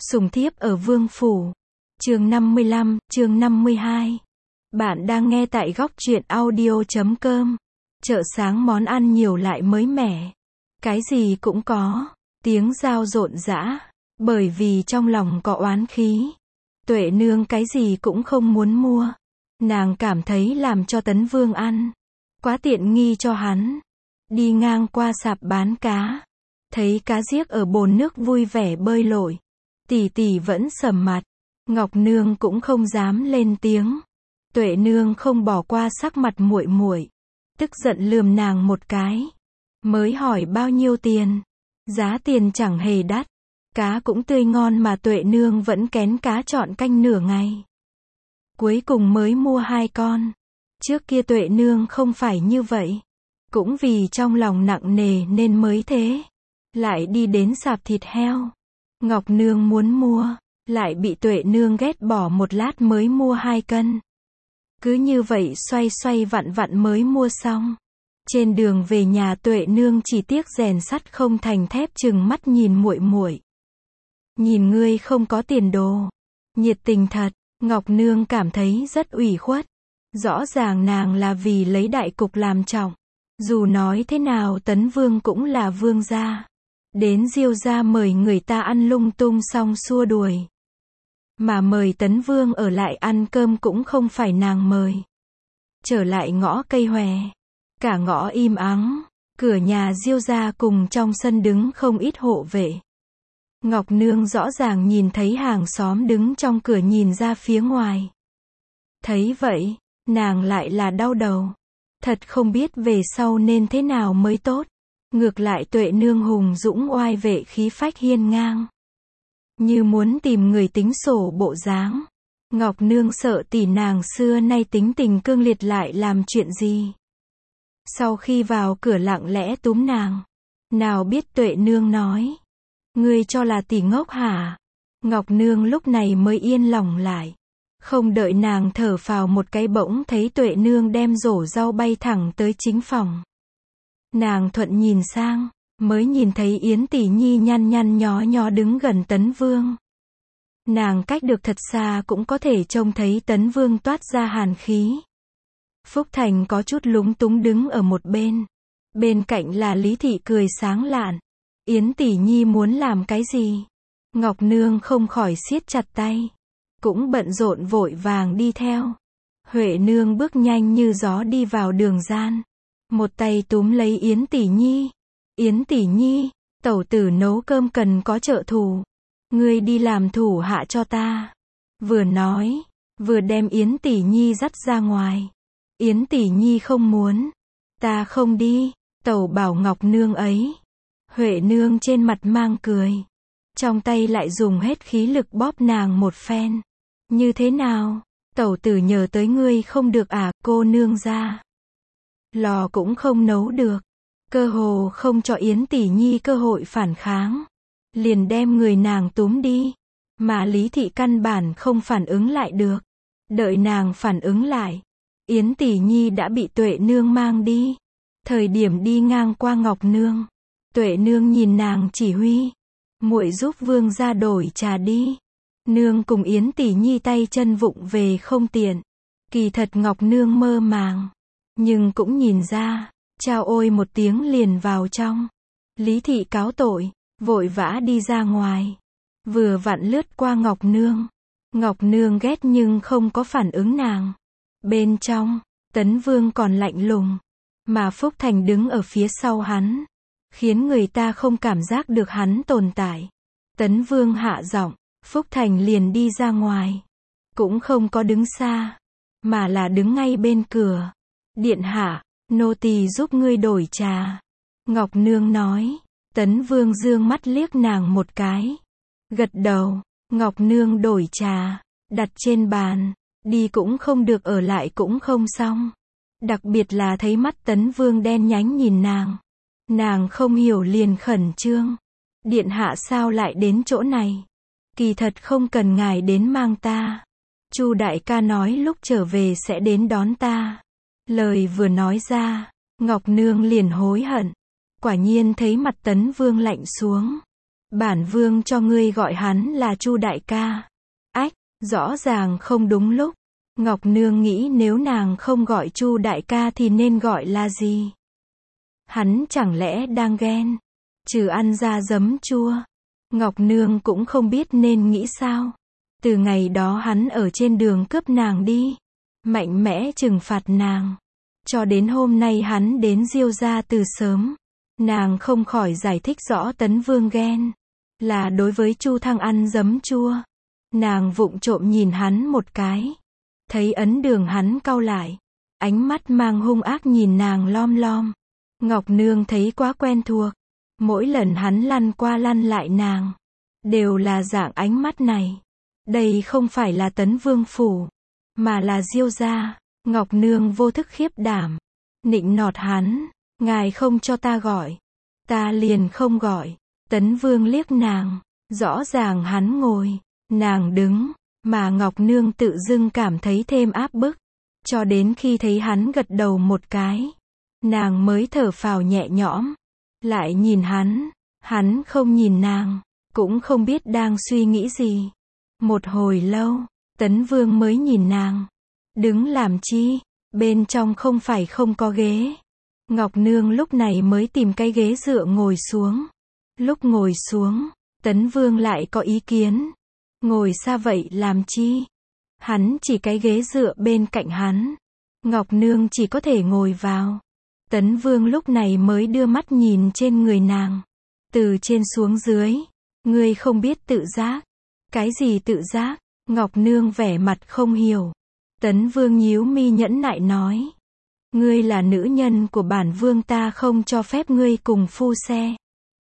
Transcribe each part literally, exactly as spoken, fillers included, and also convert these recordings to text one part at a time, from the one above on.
Sủng thiếp ở vương phủ. Chương năm mươi lăm, chương năm mươi hai. Bạn đang nghe tại góc truyện audio chấm com. Chợ sáng món ăn nhiều lại mới mẻ. Cái gì cũng có. Tiếng dao rộn rã. Bởi vì trong lòng có oán khí. Tuệ nương cái gì cũng không muốn mua. Nàng cảm thấy làm cho Tấn Vương ăn quá tiện nghi cho hắn. Đi ngang qua sạp bán cá, thấy cá giếc ở bồn nước vui vẻ bơi lội. Tỷ tỷ vẫn sầm mặt. Ngọc nương cũng không dám lên tiếng. Tuệ nương không bỏ qua sắc mặt muội muội, tức giận lườm nàng một cái. Mới hỏi bao nhiêu tiền? Giá tiền chẳng hề đắt. Cá cũng tươi ngon mà Tuệ nương vẫn kén cá chọn canh nửa ngày. Cuối cùng mới mua hai con. Trước kia Tuệ nương không phải như vậy. Cũng vì trong lòng nặng nề nên mới thế. Lại đi đến sạp thịt heo. Ngọc nương muốn mua, lại bị Tuệ nương ghét bỏ một lát mới mua hai cân. Cứ như vậy xoay xoay vặn vặn mới mua xong. Trên đường về nhà Tuệ nương chỉ tiếc rèn sắt không thành thép, chừng mắt nhìn muội muội. Nhìn ngươi không có tiền đồ. Nhiệt tình thật. Ngọc nương cảm thấy rất ủy khuất. Rõ ràng nàng là vì lấy đại cục làm trọng. Dù nói thế nào Tấn Vương cũng là vương gia. Đến Diêu gia mời người ta ăn lung tung xong xua đuổi. Mà mời Tấn Vương ở lại ăn cơm cũng không phải nàng mời. Trở lại ngõ cây hòe. Cả ngõ im ắng. Cửa nhà Diêu gia cùng trong sân đứng không ít hộ vệ. Ngọc nương rõ ràng nhìn thấy hàng xóm đứng trong cửa nhìn ra phía ngoài. Thấy vậy, nàng lại là đau đầu. Thật không biết về sau nên thế nào mới tốt. Ngược lại Tuệ nương hùng dũng oai vệ khí phách hiên ngang. Như muốn tìm người tính sổ bộ dáng. Ngọc nương sợ tỷ nàng xưa nay tính tình cương liệt lại làm chuyện gì. Sau khi vào cửa lặng lẽ túm nàng. Nào biết Tuệ nương nói. Ngươi cho là tỷ ngốc hả? Ngọc nương lúc này mới yên lòng lại. Không đợi nàng thở phào một cái bỗng thấy Tuệ nương đem rổ rau bay thẳng tới chính phòng. Nàng thuận nhìn sang, mới nhìn thấy Yến tỷ nhi nhăn nhăn nhó nhó đứng gần Tấn Vương. Nàng cách được thật xa cũng có thể trông thấy Tấn Vương toát ra hàn khí. Phúc Thành có chút lúng túng đứng ở một bên. Bên cạnh là Lý Thị cười sáng lạn. Yến tỷ nhi muốn làm cái gì? Ngọc nương không khỏi siết chặt tay. Cũng bận rộn vội vàng đi theo. Huệ nương bước nhanh như gió đi vào đường gian. Một tay túm lấy Yến tỷ nhi. Yến tỷ nhi, tẩu tử nấu cơm cần có trợ thủ. Ngươi đi làm thủ hạ cho ta. Vừa nói, vừa đem Yến tỷ nhi dắt ra ngoài. Yến tỷ nhi không muốn. Ta không đi, tẩu bảo Ngọc nương ấy. Huệ nương trên mặt mang cười. Trong tay lại dùng hết khí lực bóp nàng một phen. Như thế nào? Tẩu tử nhờ tới ngươi không được à, cô nương ra. Lò cũng không nấu được. Cơ hồ không cho Yến tỷ nhi cơ hội phản kháng. Liền đem người nàng túm đi. Mà Lý Thị căn bản không phản ứng lại được. Đợi nàng phản ứng lại. Yến tỷ nhi đã bị Tuệ nương mang đi. Thời điểm đi ngang qua Ngọc nương. Tuệ nương nhìn nàng chỉ huy. Muội giúp vương ra đổi trà đi. Nương cùng Yến tỷ nhi tay chân vụng về không tiện. Kỳ thật Ngọc nương mơ màng. Nhưng cũng nhìn ra. Chao ôi một tiếng liền vào trong. Lý Thị cáo tội. Vội vã đi ra ngoài. Vừa vặn lướt qua Ngọc nương. Ngọc nương ghét nhưng không có phản ứng nàng. Bên trong, Tấn Vương còn lạnh lùng. Mà Phúc Thành đứng ở phía sau hắn. Khiến người ta không cảm giác được hắn tồn tại. Tấn Vương hạ giọng. Phúc Thành liền đi ra ngoài. Cũng không có đứng xa. Mà là đứng ngay bên cửa. Điện hạ, nô tỳ giúp ngươi đổi trà. Ngọc nương nói. Tấn Vương dương mắt liếc nàng một cái. Gật đầu. Ngọc nương đổi trà. Đặt trên bàn. Đi cũng không được, ở lại cũng không xong. Đặc biệt là thấy mắt Tấn Vương đen nhánh nhìn nàng. Nàng không hiểu liền khẩn trương. Điện hạ sao lại đến chỗ này? Kỳ thật không cần ngài đến mang ta. Chu đại ca nói lúc trở về sẽ đến đón ta. Lời vừa nói ra, Ngọc nương liền hối hận. Quả nhiên thấy mặt Tấn Vương lạnh xuống. Bản vương cho ngươi gọi hắn là Chu đại ca. Ách, rõ ràng không đúng lúc. Ngọc Nương nghĩ nếu nàng không gọi Chu đại ca thì nên gọi là gì? Hắn chẳng lẽ đang ghen? Trừ ăn ra giấm chua. Ngọc Nương cũng không biết nên nghĩ sao. Từ ngày đó hắn ở trên đường cướp nàng đi, mạnh mẽ trừng phạt nàng. Cho đến hôm nay hắn đến Diêu gia từ sớm. Nàng không khỏi giải thích rõ Tấn Vương ghen là đối với Chu Thăng ăn giấm chua. Nàng vụng trộm nhìn hắn một cái. Thấy ấn đường hắn cau lại. Ánh mắt mang hung ác nhìn nàng lom lom. Ngọc Nương thấy quá quen thuộc. Mỗi lần hắn lăn qua lăn lại nàng, đều là dạng ánh mắt này. Đây không phải là Tấn Vương phủ, mà là Diêu gia. Ngọc Nương vô thức khiếp đảm. Nịnh nọt hắn. Ngài không cho ta gọi, ta liền không gọi. Tấn Vương liếc nàng. Rõ ràng hắn ngồi, nàng đứng. Mà Ngọc Nương tự dưng cảm thấy thêm áp bức. Cho đến khi thấy hắn gật đầu một cái, nàng mới thở phào nhẹ nhõm. Lại nhìn hắn. Hắn không nhìn nàng, cũng không biết đang suy nghĩ gì. Một hồi lâu, Tấn Vương mới nhìn nàng. Đứng làm chi? Bên trong không phải không có ghế. Ngọc Nương lúc này mới tìm cái ghế dựa ngồi xuống. Lúc ngồi xuống, Tấn Vương lại có ý kiến. Ngồi xa vậy làm chi? Hắn chỉ cái ghế dựa bên cạnh hắn. Ngọc Nương chỉ có thể ngồi vào. Tấn Vương lúc này mới đưa mắt nhìn trên người nàng. Từ trên xuống dưới. Ngươi không biết tự giác. Cái gì tự giác? Ngọc Nương vẻ mặt không hiểu. Tấn Vương nhíu mi nhẫn nại nói. Ngươi là nữ nhân của bản vương, ta không cho phép ngươi cùng phu xe.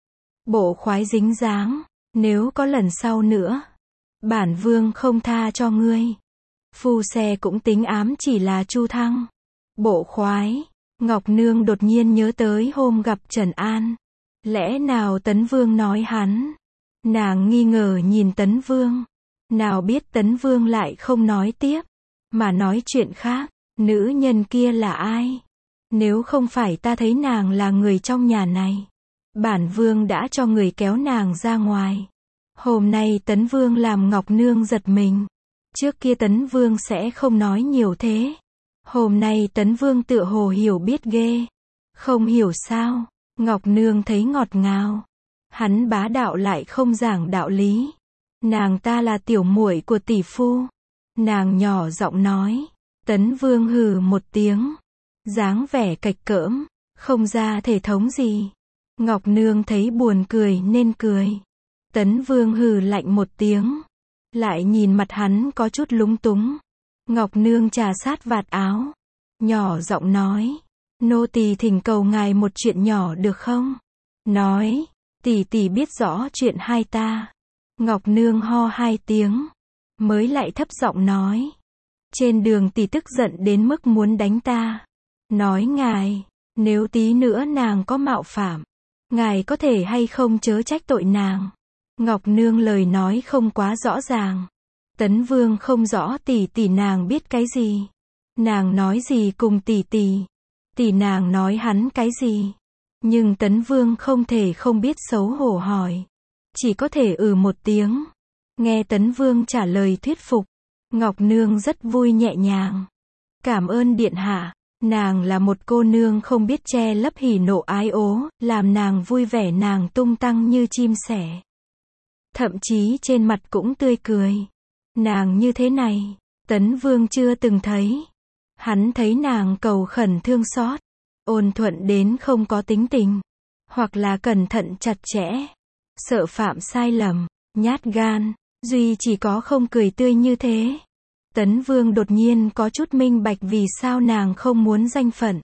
Bộ khoái dính dáng. Nếu có lần sau nữa, bản vương không tha cho ngươi. Phu xe cũng tính ám chỉ là Chu Thăng. Bộ khoái. Ngọc Nương đột nhiên nhớ tới hôm gặp Trần An. Lẽ nào Tấn Vương nói hắn? Nàng nghi ngờ nhìn Tấn Vương. Nào biết Tấn Vương lại không nói tiếp, mà nói chuyện khác. Nữ nhân kia là ai? Nếu không phải ta thấy nàng là người trong nhà này, bản vương đã cho người kéo nàng ra ngoài. Hôm nay Tấn Vương làm Ngọc Nương giật mình. Trước kia Tấn Vương sẽ không nói nhiều thế. Hôm nay Tấn Vương tựa hồ hiểu biết ghê. Không hiểu sao? Ngọc Nương thấy ngọt ngào. Hắn bá đạo lại không giảng đạo lý. Nàng ta là tiểu muội của tỷ phu. Nàng nhỏ giọng nói. Tấn Vương hừ một tiếng. Dáng vẻ cạch cỡm. Không ra thể thống gì. Ngọc Nương thấy buồn cười nên cười. Tấn Vương hừ lạnh một tiếng. Lại nhìn mặt hắn có chút lúng túng. Ngọc Nương trà sát vạt áo. Nhỏ giọng nói. Nô tỳ thỉnh cầu ngài một chuyện nhỏ được không? Nói. Tỷ tỷ biết rõ chuyện hai ta. Ngọc Nương ho hai tiếng. Mới lại thấp giọng nói. Trên đường tỷ tức giận đến mức muốn đánh ta. Nói ngài. Nếu tí nữa nàng có mạo phạm, ngài có thể hay không chớ trách tội nàng. Ngọc Nương lời nói không quá rõ ràng. Tấn Vương không rõ tỷ tỷ nàng biết cái gì. Nàng nói gì cùng tỷ tỷ. Tỷ nàng nói hắn cái gì. Nhưng Tấn Vương không thể không biết xấu hổ hỏi. Chỉ có thể ừ một tiếng. Nghe Tấn Vương trả lời thuyết phục. Ngọc Nương rất vui nhẹ nhàng. Cảm ơn điện hạ. Nàng là một cô nương không biết che lấp hỉ nộ ái ố. Làm nàng vui vẻ, nàng tung tăng như chim sẻ. Thậm chí trên mặt cũng tươi cười. Nàng như thế này, Tấn Vương chưa từng thấy. Hắn thấy nàng cầu khẩn thương xót, ôn thuận đến không có tính tình, hoặc là cẩn thận chặt chẽ, sợ phạm sai lầm, nhát gan, duy chỉ có không cười tươi như thế. Tấn Vương đột nhiên có chút minh bạch vì sao nàng không muốn danh phận.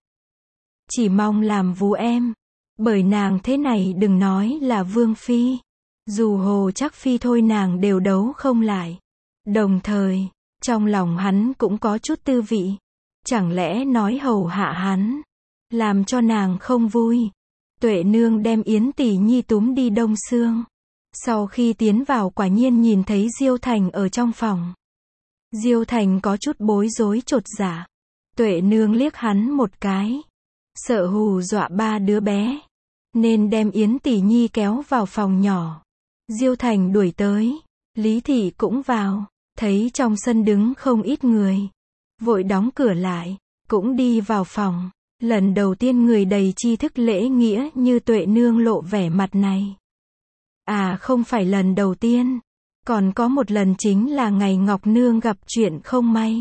Chỉ mong làm vú em. Bởi nàng thế này đừng nói là Vương Phi. Dù Hồ Trác Phi thôi nàng đều đấu không lại. Đồng thời, trong lòng hắn cũng có chút tư vị. Chẳng lẽ nói hầu hạ hắn, làm cho nàng không vui. Tuệ Nương đem Yến Tỷ Nhi túm đi Đông Sương. Sau khi tiến vào quả nhiên nhìn thấy Diêu Thành ở trong phòng. Diêu Thành có chút bối rối chột dạ. Tuệ Nương liếc hắn một cái. Sợ hù dọa ba đứa bé. Nên đem Yến Tỷ Nhi kéo vào phòng nhỏ. Diêu Thành đuổi tới, Lý Thị cũng vào, thấy trong sân đứng không ít người. Vội đóng cửa lại, cũng đi vào phòng. Lần đầu tiên người đầy tri thức lễ nghĩa như Tuệ Nương lộ vẻ mặt này. À không phải lần đầu tiên, còn có một lần chính là ngày Ngọc Nương gặp chuyện không may.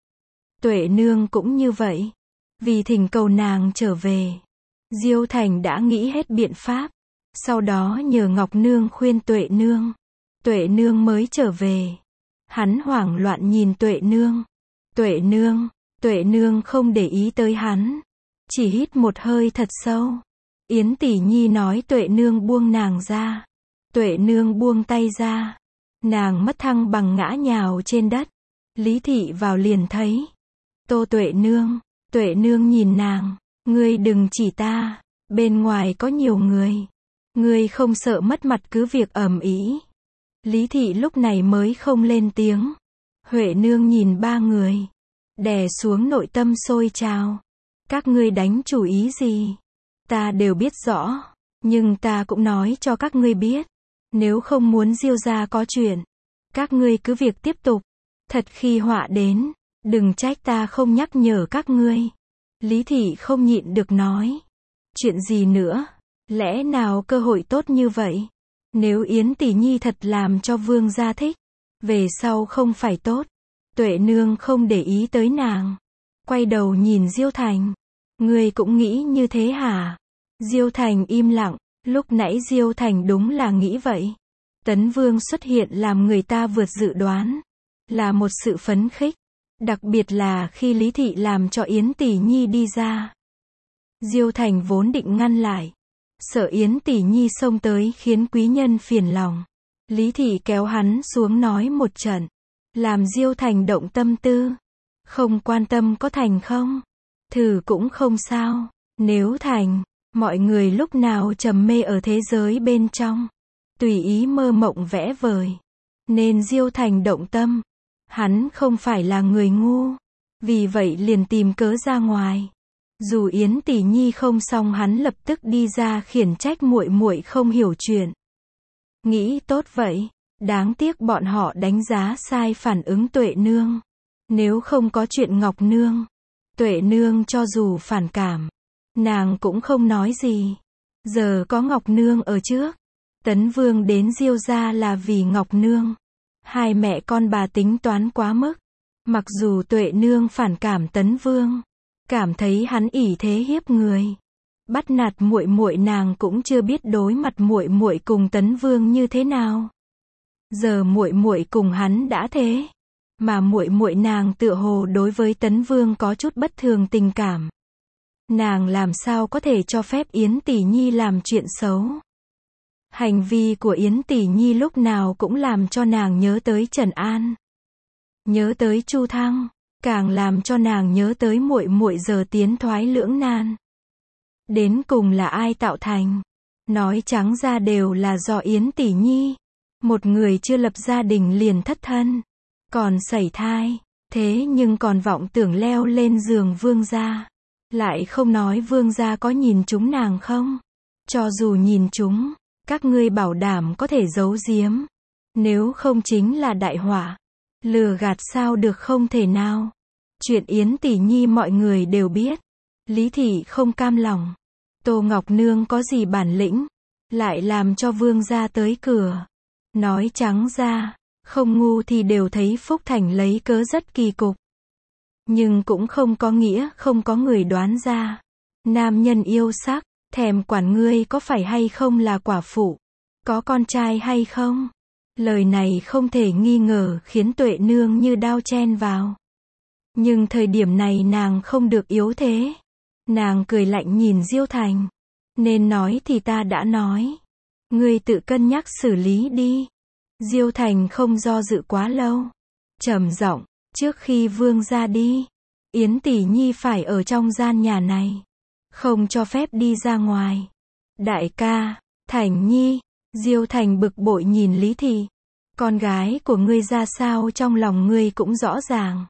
Tuệ Nương cũng như vậy, vì thỉnh cầu nàng trở về. Diêu Thành đã nghĩ hết biện pháp, sau đó nhờ Ngọc Nương khuyên Tuệ Nương. Tuệ Nương mới trở về. Hắn hoảng loạn nhìn Tuệ Nương. Tuệ Nương, Tuệ Nương không để ý tới hắn, chỉ hít một hơi thật sâu. Yến Tỷ Nhi nói Tuệ Nương buông nàng ra. Tuệ Nương buông tay ra. Nàng mất thăng bằng ngã nhào trên đất. Lý Thị vào liền thấy. Tô Tuệ Nương, Tuệ Nương nhìn nàng, ngươi đừng chỉ ta, bên ngoài có nhiều người. Ngươi không sợ mất mặt cứ việc ầm ĩ. Lý Thị lúc này mới không lên tiếng. Huệ Nương nhìn ba người, đè xuống nội tâm sôi trào. Các ngươi đánh chủ ý gì? Ta đều biết rõ, nhưng ta cũng nói cho các ngươi biết. Nếu không muốn Diêu gia có chuyện, các ngươi cứ việc tiếp tục. Thật khi họa đến, đừng trách ta không nhắc nhở các ngươi. Lý Thị không nhịn được nói. Chuyện gì nữa? Lẽ nào cơ hội tốt như vậy? Nếu Yến Tỷ Nhi thật làm cho vương gia thích, về sau không phải tốt. Tuệ Nương không để ý tới nàng, quay đầu nhìn Diêu Thành. Ngươi cũng nghĩ như thế hả? Diêu Thành im lặng, lúc nãy Diêu Thành đúng là nghĩ vậy. Tấn Vương xuất hiện làm người ta vượt dự đoán, là một sự phấn khích, đặc biệt là khi Lý Thị làm cho Yến Tỷ Nhi đi ra. Diêu Thành vốn định ngăn lại, sợ Yến Tỷ Nhi xông tới khiến quý nhân phiền lòng. Lý Thị kéo hắn xuống nói một trận, làm Diêu Thành động tâm tư. Không quan tâm có thành không? Thử cũng không sao. Nếu thành, mọi người lúc nào trầm mê ở thế giới bên trong, tùy ý mơ mộng vẽ vời. Nên Diêu Thành động tâm. Hắn không phải là người ngu, vì vậy liền tìm cớ ra ngoài. Dù Yến Tỷ Nhi không xong hắn lập tức đi ra khiển trách muội muội không hiểu chuyện. Nghĩ tốt vậy, đáng tiếc bọn họ đánh giá sai phản ứng Tuệ Nương. Nếu không có chuyện Ngọc Nương, Tuệ Nương cho dù phản cảm, nàng cũng không nói gì. Giờ có Ngọc Nương ở trước, Tấn Vương đến Diêu gia là vì Ngọc Nương. Hai mẹ con bà tính toán quá mức. Mặc dù Tuệ Nương phản cảm Tấn Vương, cảm thấy hắn ỷ thế hiếp người, bắt nạt muội muội, nàng cũng chưa biết đối mặt muội muội cùng Tấn Vương như thế nào. Giờ muội muội cùng hắn đã thế, mà muội muội nàng tựa hồ đối với Tấn Vương có chút bất thường tình cảm. Nàng làm sao có thể cho phép Yến Tỷ Nhi làm chuyện xấu? Hành vi của Yến Tỷ Nhi lúc nào cũng làm cho nàng nhớ tới Trần An, nhớ tới Chu Thăng, càng làm cho nàng nhớ tới muội muội giờ tiến thoái lưỡng nan. Đến cùng là ai tạo thành? Nói trắng ra đều là do Yến Tỷ Nhi. Một người chưa lập gia đình liền thất thân, còn sẩy thai, thế nhưng còn vọng tưởng leo lên giường vương gia. Lại không nói vương gia có nhìn chúng nàng không? Cho dù nhìn chúng, các ngươi bảo đảm có thể giấu giếm. Nếu không chính là đại họa. Lừa gạt sao được, không thể nào. Chuyện Yến Tỷ Nhi mọi người đều biết. Lý Thị không cam lòng. Tô Ngọc Nương có gì bản lĩnh, lại làm cho vương gia tới cửa. Nói trắng ra, không ngu thì đều thấy Phúc Thành lấy cớ rất kỳ cục. Nhưng cũng không có nghĩa không có người đoán ra. Nam nhân yêu sắc, thèm quản ngươi có phải hay không là quả phụ, có con trai hay không. Lời này không thể nghi ngờ khiến Tuệ Nương như đao chen vào. Nhưng thời điểm này nàng không được yếu thế. Nàng cười lạnh nhìn Diêu Thành. Nên nói thì ta đã nói. Ngươi tự cân nhắc xử lý đi. Diêu Thành không do dự quá lâu. Trầm giọng, trước khi vương ra đi, Yến Tỷ Nhi phải ở trong gian nhà này, không cho phép đi ra ngoài. Đại ca, Thành Nhi. Diêu Thành bực bội nhìn Lý Thị. Con gái của ngươi ra sao trong lòng ngươi cũng rõ ràng.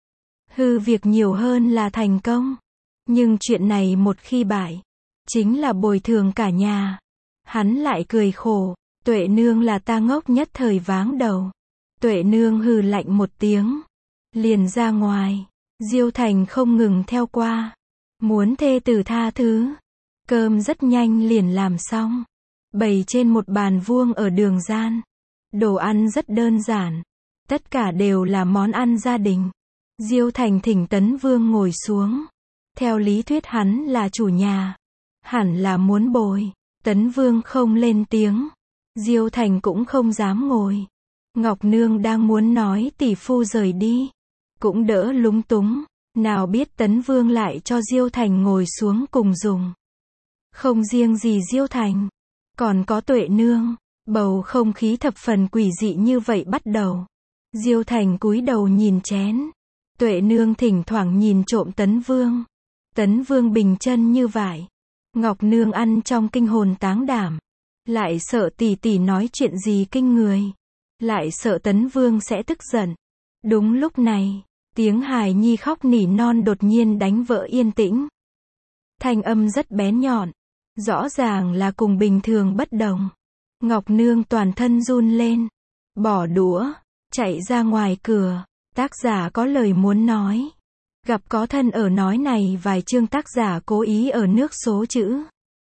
Hư việc nhiều hơn là thành công. Nhưng chuyện này một khi bại, chính là bồi thường cả nhà. Hắn lại cười khổ. Tuệ nương là ta ngốc nhất thời váng đầu. Tuệ nương hừ lạnh một tiếng, liền ra ngoài. Diêu Thành không ngừng theo qua, muốn thê tử tha thứ. Cơm rất nhanh liền làm xong, bày trên một bàn vuông ở đường gian. Đồ ăn rất đơn giản, tất cả đều là món ăn gia đình. Diêu Thành thỉnh Tấn Vương ngồi xuống. Theo lý thuyết hắn là chủ nhà, hẳn là muốn bồi. Tấn Vương không lên tiếng, Diêu Thành cũng không dám ngồi. Ngọc Nương đang muốn nói tỷ phu rời đi, cũng đỡ lúng túng, nào biết Tấn Vương lại cho Diêu Thành ngồi xuống cùng dùng. Không riêng gì Diêu Thành, còn có Tuệ Nương, bầu không khí thập phần quỷ dị như vậy bắt đầu. Diêu Thành cúi đầu nhìn chén, Tuệ Nương thỉnh thoảng nhìn trộm Tấn Vương. Tấn Vương bình chân như vải, Ngọc Nương ăn trong kinh hồn táng đảm, lại sợ tỷ tỷ nói chuyện gì kinh người, lại sợ Tấn Vương sẽ tức giận. Đúng lúc này, tiếng hài nhi khóc nỉ non đột nhiên đánh vỡ yên tĩnh. Thanh âm rất bén nhọn, rõ ràng là cùng bình thường bất đồng. Ngọc Nương toàn thân run lên, bỏ đũa, chạy ra ngoài cửa. Tác giả có lời muốn nói. Gặp có thân ở nói này vài chương, tác giả cố ý ở nước số chữ.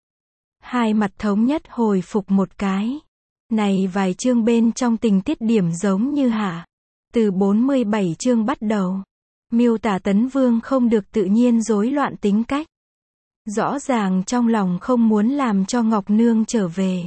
Hai mặt thống nhất hồi phục một cái. Này vài chương bên trong tình tiết điểm giống như hạ. Từ bốn mươi bảy chương bắt đầu, miêu tả Tấn Vương không được tự nhiên rối loạn tính cách. Rõ ràng trong lòng không muốn làm cho Ngọc Nương trở về.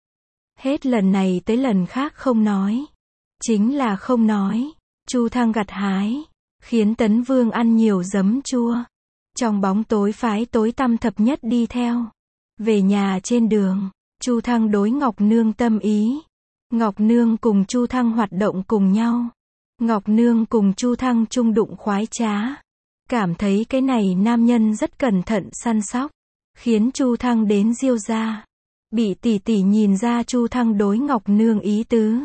Hết lần này tới lần khác không nói. Chính là không nói. Chu Thăng gặt hái, khiến Tấn Vương ăn nhiều giấm chua. Trong bóng tối phái tối tăm thập nhất đi theo. Về nhà trên đường, Chu Thăng đối Ngọc Nương tâm ý. Ngọc Nương cùng Chu Thăng hoạt động cùng nhau. Ngọc Nương cùng Chu Thăng chung đụng khoái trá. Cảm thấy cái này nam nhân rất cẩn thận săn sóc, khiến Chu Thăng đến Diêu gia. Bị tỷ tỷ nhìn ra Chu Thăng đối Ngọc Nương ý tứ.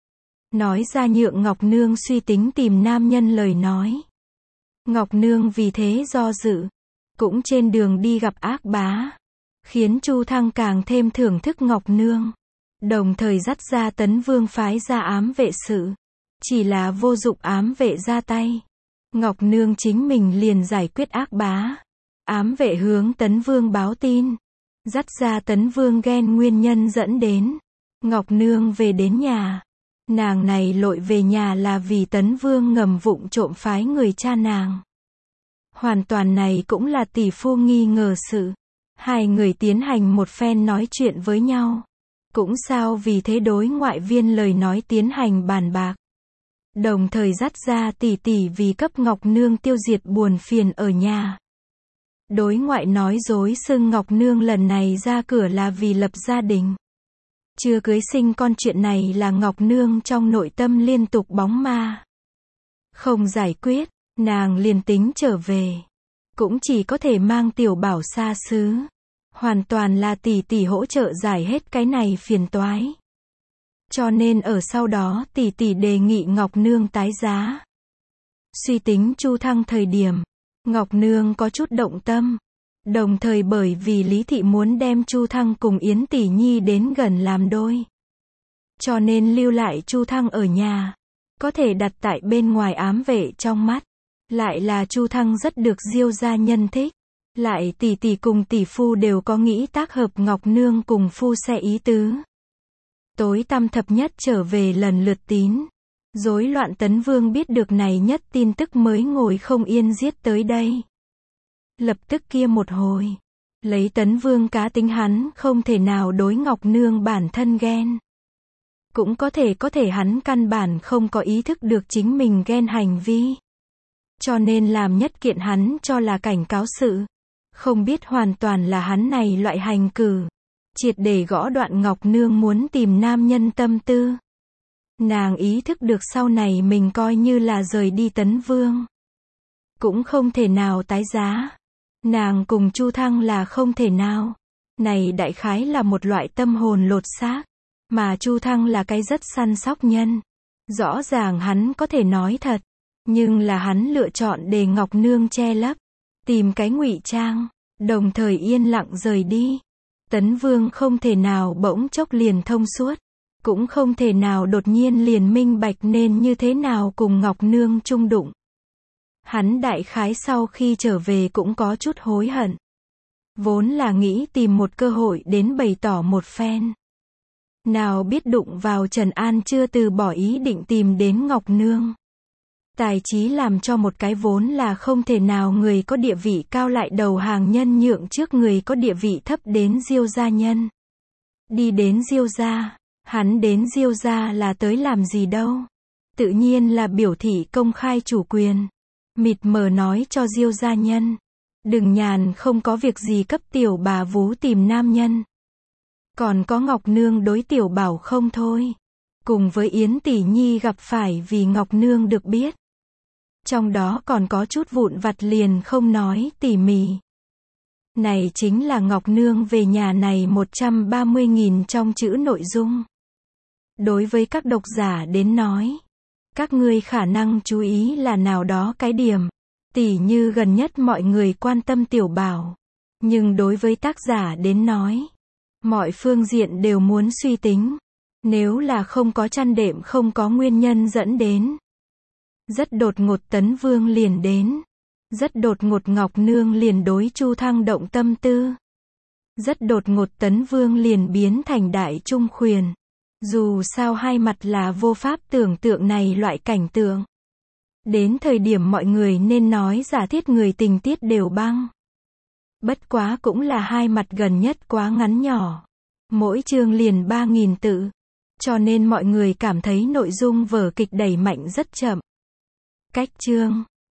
Nói ra nhượng Ngọc Nương suy tính tìm nam nhân lời nói. Ngọc Nương vì thế do dự, cũng trên đường đi gặp ác bá, khiến Chu Thăng càng thêm thưởng thức Ngọc Nương. Đồng thời dắt ra Tấn Vương phái ra ám vệ sự. Chỉ là vô dụng ám vệ ra tay. Ngọc Nương chính mình liền giải quyết ác bá. Ám vệ hướng Tấn Vương báo tin. Dắt ra Tấn Vương ghen nguyên nhân dẫn đến Ngọc Nương về đến nhà. Nàng này lội về nhà là vì Tấn Vương ngầm vụng trộm phái người cha nàng. Hoàn toàn này cũng là tỷ phu nghi ngờ sự. Hai người tiến hành một phen nói chuyện với nhau. Cũng sao vì thế đối ngoại viên lời nói tiến hành bàn bạc. Đồng thời dắt ra tỷ tỷ vì cấp Ngọc Nương tiêu diệt buồn phiền ở nhà. Đối ngoại nói dối xưng Ngọc Nương lần này ra cửa là vì lập gia đình. Chưa cưới sinh con, chuyện này là Ngọc Nương trong nội tâm liên tục bóng ma. Không giải quyết, nàng liền tính trở về. Cũng chỉ có thể mang tiểu bảo xa xứ. Hoàn toàn là tỷ tỷ hỗ trợ giải hết cái này phiền toái. Cho nên ở sau đó tỷ tỷ đề nghị Ngọc Nương tái giá. Suy tính Chu Thăng thời điểm, Ngọc Nương có chút động tâm. Đồng thời bởi vì Lý Thị muốn đem Chu Thăng cùng Yến Tỷ Nhi đến gần làm đôi. Cho nên lưu lại Chu Thăng ở nhà. Có thể đặt tại bên ngoài ám vệ trong mắt. Lại là Chu Thăng rất được Diêu gia nhân thích. Lại tỷ tỷ cùng tỷ phu đều có nghĩ tác hợp Ngọc Nương cùng phu xe ý tứ. Tối tăm thập nhất trở về lần lượt tín. Rối loạn Tấn Vương biết được này nhất tin tức mới ngồi không yên giết tới đây. Lập tức kia một hồi. Lấy Tấn Vương cá tính hắn không thể nào đối Ngọc Nương bản thân ghen. Cũng có thể có thể hắn căn bản không có ý thức được chính mình ghen hành vi. Cho nên làm nhất kiện hắn cho là cảnh cáo sự. Không biết hoàn toàn là hắn này loại hành cử. Triệt để gõ đoạn Ngọc Nương muốn tìm nam nhân tâm tư. Nàng ý thức được sau này mình coi như là rời đi Tấn Vương. Cũng không thể nào tái giá. Nàng cùng Chu Thăng là không thể nào. Này đại khái là một loại tâm hồn lột xác. Mà Chu Thăng là cái rất săn sóc nhân. Rõ ràng hắn có thể nói thật. Nhưng là hắn lựa chọn để Ngọc Nương che lấp. Tìm cái ngụy trang. Đồng thời yên lặng rời đi. Tấn Vương không thể nào bỗng chốc liền thông suốt. cũng không thể nào đột nhiên liền minh bạch nên như thế nào cùng Ngọc Nương chung đụng. Hắn đại khái sau khi trở về cũng có chút hối hận. Vốn là nghĩ tìm một cơ hội đến bày tỏ một phen. Nào biết đụng vào Trần An chưa từ bỏ ý định tìm đến Ngọc Nương. Tài trí làm cho một cái vốn là không thể nào người có địa vị cao lại đầu hàng nhân nhượng trước người có địa vị thấp đến Diêu gia nhân. Đi đến Diêu gia, hắn đến Diêu gia là tới làm gì đâu. Tự nhiên là biểu thị công khai chủ quyền. Mịt mờ nói cho Diêu gia nhân. Đừng nhàn không có việc gì cấp tiểu bà vú tìm nam nhân. Còn có Ngọc Nương đối tiểu bảo không thôi. Cùng với Yến tỷ nhi gặp phải vì Ngọc Nương được biết. Trong đó còn có chút vụn vặt liền không nói tỉ mỉ. Này chính là Ngọc Nương về nhà này một trăm ba mươi nghìn trong chữ nội dung. Đối với các độc giả đến nói, các ngươi khả năng chú ý là nào đó cái điểm, tỉ như gần nhất mọi người quan tâm tiểu bảo. Nhưng đối với tác giả đến nói, mọi phương diện đều muốn suy tính. Nếu là không có chăn đệm không có nguyên nhân dẫn đến. Rất đột ngột Tấn Vương liền đến. Rất đột ngột Ngọc Nương liền đối Chu Thăng động tâm tư. Rất đột ngột Tấn Vương liền biến thành đại trung khuyển. Dù sao hai mặt là vô pháp tưởng tượng này loại cảnh tượng. Đến thời điểm mọi người nên nói giả thiết người tình tiết đều băng. Bất quá cũng là hai mặt gần nhất quá ngắn nhỏ. Mỗi chương liền ba nghìn tự. Cho nên mọi người cảm thấy nội dung vở kịch đẩy mạnh rất chậm. Cách chương